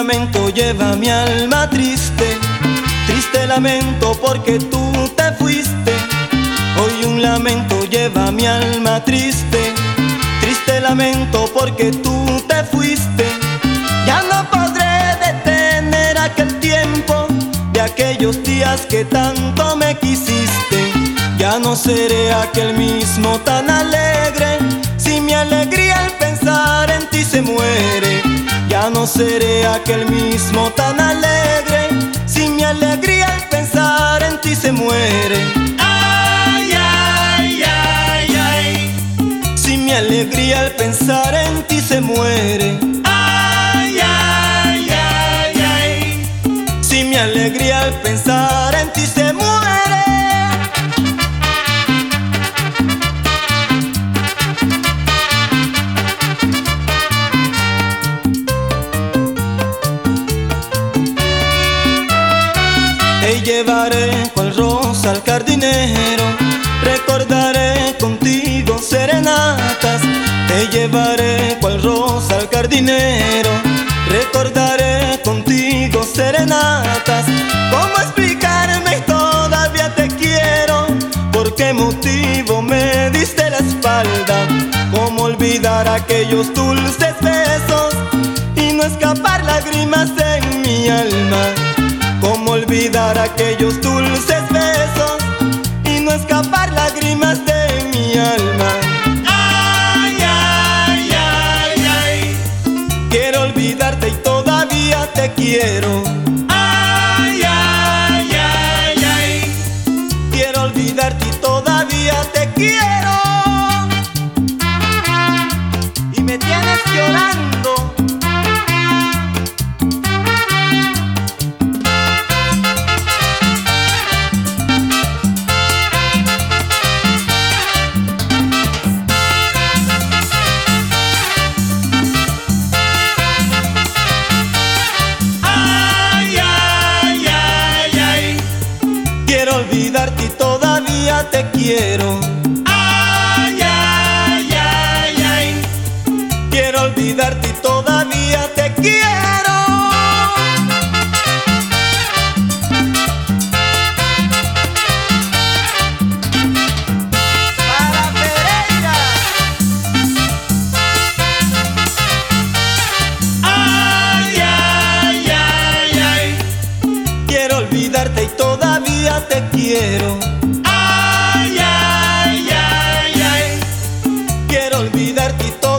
lamento lleva mi alma triste, triste lamento porque tú te fuiste. Hoy un lamento lleva mi alma triste, triste lamento porque tú te fuiste. Ya no podré detener aquel tiempo de aquellos días que tanto me quisiste. Ya no seré aquel mismo tan alegre, si mi alegría al pensar en ti se muere. Ya no seré aquel mismo tan alegre, si mi alegría al pensar en ti se muere. Ay, ay, ay, ay. Si mi alegría al pensar en ti se muere. Ay, ay, ay, ay. Si mi alegría al pensar en ti se muere. Te llevaré cual rosa al jardinero, recordaré contigo serenatas. Te llevaré cual rosa al jardinero, recordaré contigo serenatas. ¿Cómo explicarme? Todavía te quiero. ¿Por qué motivo me diste la espalda? ¿Cómo olvidar aquellos dulces besos y no escapar lágrimas en mi alma? ¿Cómo olvidar aquellos dulces besos y no escapar lágrimas de mi alma? Ay, ay, ay, ay. Quiero olvidarte y todavía te quiero. Ay, ay, ay, ay. Quiero olvidarte y todavía te quiero. Y me tienes llorando. Quiero olvidarte y todavía te quiero. Ay, ay, ay, ay. Quiero olvidarte y todavía te quiero. Para Pereira. Ay, ay, ay, ay. Quiero olvidarte y todavía te quiero. Ay, ay, ay, ay. Quiero olvidarte y todavía